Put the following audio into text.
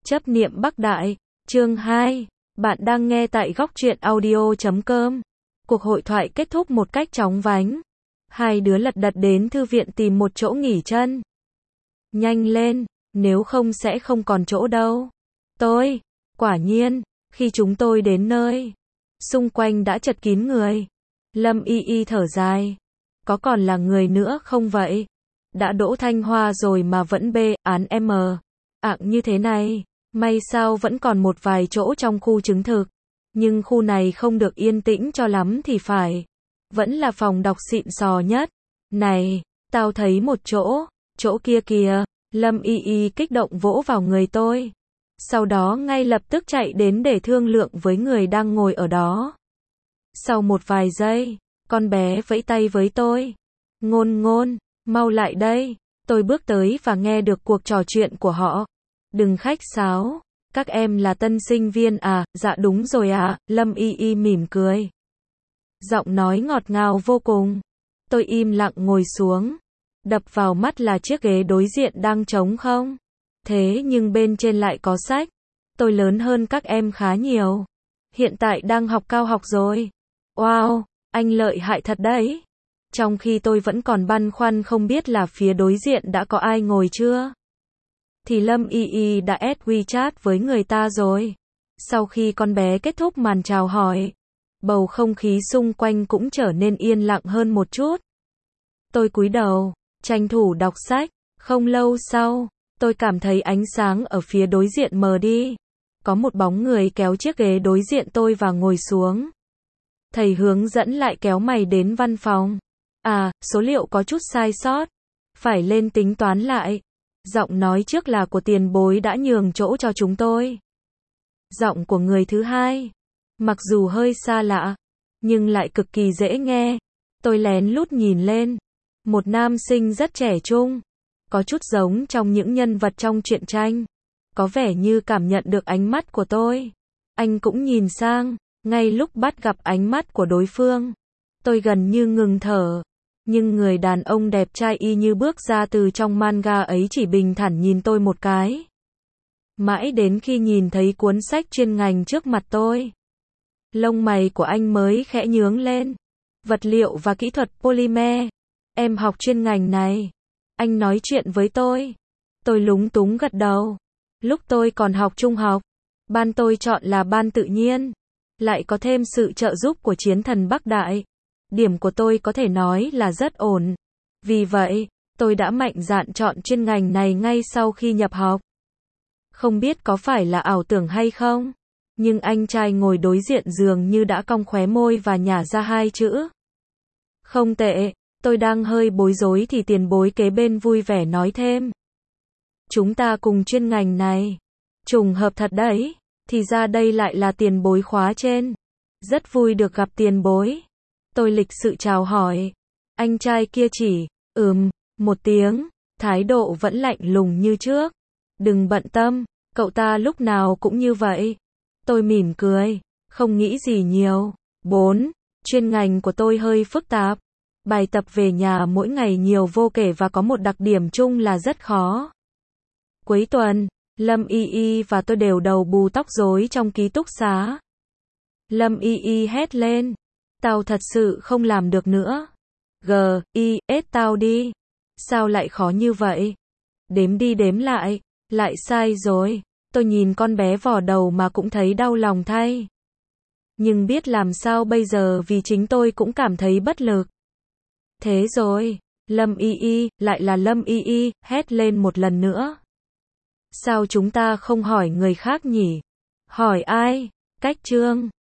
Chấp niệm Bắc Đại, chương 2. Bạn đang nghe tại góc truyện audio.com. Cuộc hội thoại kết thúc một cách chóng vánh. Hai đứa lật đật đến thư viện tìm một chỗ nghỉ chân. Nhanh lên, nếu không sẽ không còn chỗ đâu. Quả nhiên, khi chúng tôi đến nơi, xung quanh đã chật kín người. Lâm Y Y thở dài. Có còn là người nữa không vậy? Đã đỗ Thanh Hoa rồi mà vẫn bê án M. Ạng như thế này. May sao vẫn còn một vài chỗ trong khu chứng thực. Nhưng khu này không được yên tĩnh cho lắm thì phải. Vẫn là phòng đọc xịn sò nhất. Này, tao thấy một chỗ kia kìa. Lâm Y Y kích động vỗ vào người tôi. Sau đó ngay lập tức chạy đến để thương lượng với người đang ngồi ở đó. Sau một vài giây, con bé vẫy tay với tôi. Ngôn, mau lại đây. Tôi bước tới và nghe được cuộc trò chuyện của họ. Đừng khách sáo. Các em là tân sinh viên à? Dạ đúng rồi ạ. Lâm Y Y mỉm cười. Giọng nói ngọt ngào vô cùng. Tôi im lặng ngồi xuống. Đập vào mắt là chiếc ghế đối diện đang trống không. Thế nhưng bên trên lại có sách. Tôi lớn hơn các em khá nhiều. Hiện tại đang học cao học rồi. Wow, anh lợi hại thật đấy. Trong khi tôi vẫn còn băn khoăn không biết là phía đối diện đã có ai ngồi chưa. Thì Lâm Y Y đã add WeChat với người ta rồi. Sau khi con bé kết thúc màn chào hỏi, bầu không khí xung quanh cũng trở nên yên lặng hơn một chút. Tôi cúi đầu, tranh thủ đọc sách. Không lâu sau, tôi cảm thấy ánh sáng ở phía đối diện mờ đi. Có một bóng người kéo chiếc ghế đối diện tôi và ngồi xuống. Thầy hướng dẫn lại kéo mày đến văn phòng. À, số liệu có chút sai sót. Phải lên tính toán lại. Giọng nói trước là của tiền bối đã nhường chỗ cho chúng tôi. Giọng của người thứ hai, mặc dù hơi xa lạ, nhưng lại cực kỳ dễ nghe. Tôi lén lút nhìn lên. Một nam sinh rất trẻ trung. Có chút giống trong những nhân vật trong truyện tranh. Có vẻ như cảm nhận được ánh mắt của tôi. Anh cũng nhìn sang. Ngay lúc bắt gặp ánh mắt của đối phương, tôi gần như ngừng thở. Nhưng người đàn ông đẹp trai y như bước ra từ trong manga ấy chỉ bình thản nhìn tôi một cái. Mãi đến khi nhìn thấy cuốn sách chuyên ngành trước mặt tôi, lông mày của anh mới khẽ nhướng lên. Vật liệu và kỹ thuật polymer. Em học chuyên ngành này. Anh nói chuyện với tôi. Tôi lúng túng gật đầu. Lúc tôi còn học trung học, ban tôi chọn là ban tự nhiên. Lại có thêm sự trợ giúp của chiến thần Bắc Đại. Điểm của tôi có thể nói là rất ổn. Vì vậy, tôi đã mạnh dạn chọn chuyên ngành này ngay sau khi nhập học. Không biết có phải là ảo tưởng hay không, nhưng anh trai ngồi đối diện dường như đã cong khóe môi và nhả ra hai chữ. Không tệ. Tôi đang hơi bối rối thì tiền bối kế bên vui vẻ nói thêm. Chúng ta cùng chuyên ngành này. Trùng hợp thật đấy. Thì ra đây lại là tiền bối khóa trên. Rất vui được gặp tiền bối. Tôi lịch sự chào hỏi. Anh trai kia chỉ, một tiếng. Thái độ vẫn lạnh lùng như trước. Đừng bận tâm, cậu ta lúc nào cũng như vậy. Tôi mỉm cười, không nghĩ gì nhiều. 4. Chuyên ngành của tôi hơi phức tạp. Bài tập về nhà mỗi ngày nhiều vô kể và có một đặc điểm chung là rất khó. Cuối tuần, Lâm Y Y và tôi đều đầu bù tóc rối trong ký túc xá. Lâm Y Y hét lên. Tao thật sự không làm được nữa. G.I.S tao đi. Sao lại khó như vậy? Đếm đi đếm lại sai rồi. Tôi nhìn con bé vò đầu mà cũng thấy đau lòng thay. Nhưng biết làm sao bây giờ vì chính tôi cũng cảm thấy bất lực. Thế rồi, Lâm Y Y, lại là Lâm Y Y, hét lên một lần nữa. Sao chúng ta không hỏi người khác nhỉ? Hỏi ai? Cách Trương.